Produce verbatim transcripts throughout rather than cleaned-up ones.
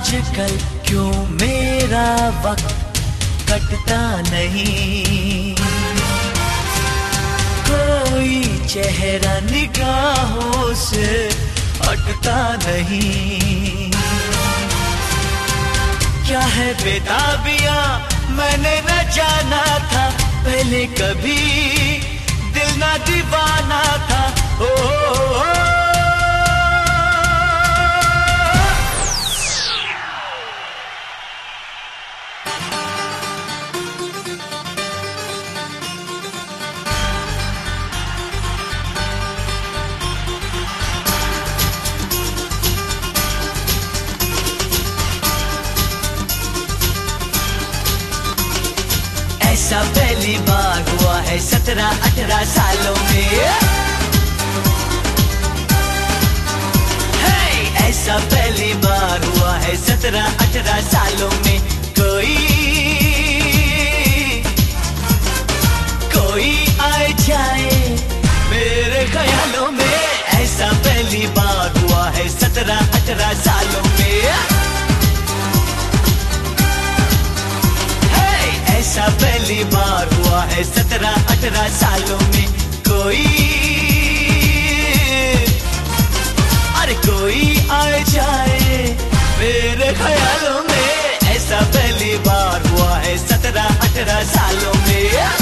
आजकल क्यों मेरा वक्त कटता नहीं, कोई चेहरा निगाहों से हटता नहीं। क्या है बेताबियां मैंने न जाना था, पहले कभी दिल ना दीवाना था। ओ, ओ, ओ, ऐसा पहली बार हुआ है सत्रह अठारह सालों में। hey! ऐसा पहली बार हुआ है सत्रह अठारह सालों में। कोई कोई आए जाए मेरे ख्यालों में। ऐसा पहली बार हुआ है सत्रह अठारह सालों में। ऐसा पहली बार हुआ है सत्रह अठारह सालों में। कोई अरे कोई आए जाए मेरे ख्यालों में। ऐसा पहली बार हुआ है सत्रह अठारह सालों में।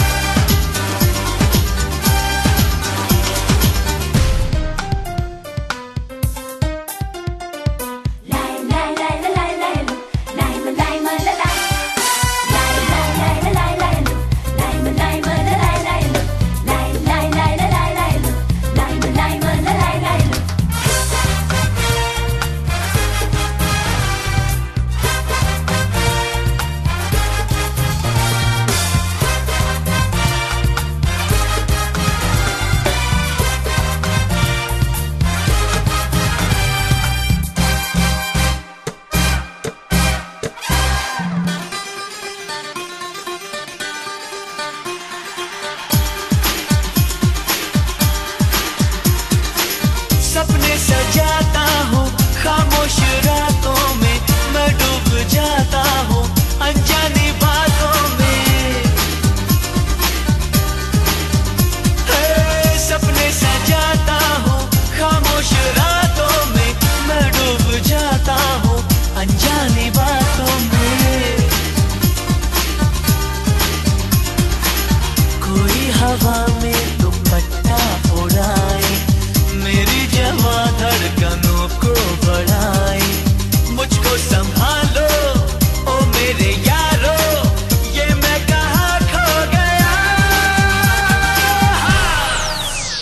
सपने सजाता हूँ खामोश रातों में, मैं डूब जाता हूँ अनजानी बातों में। सपने सजाता हूँ खामोश रातों में, मैं डूब जाता हूँ अनजानी बातों में। कोई हवा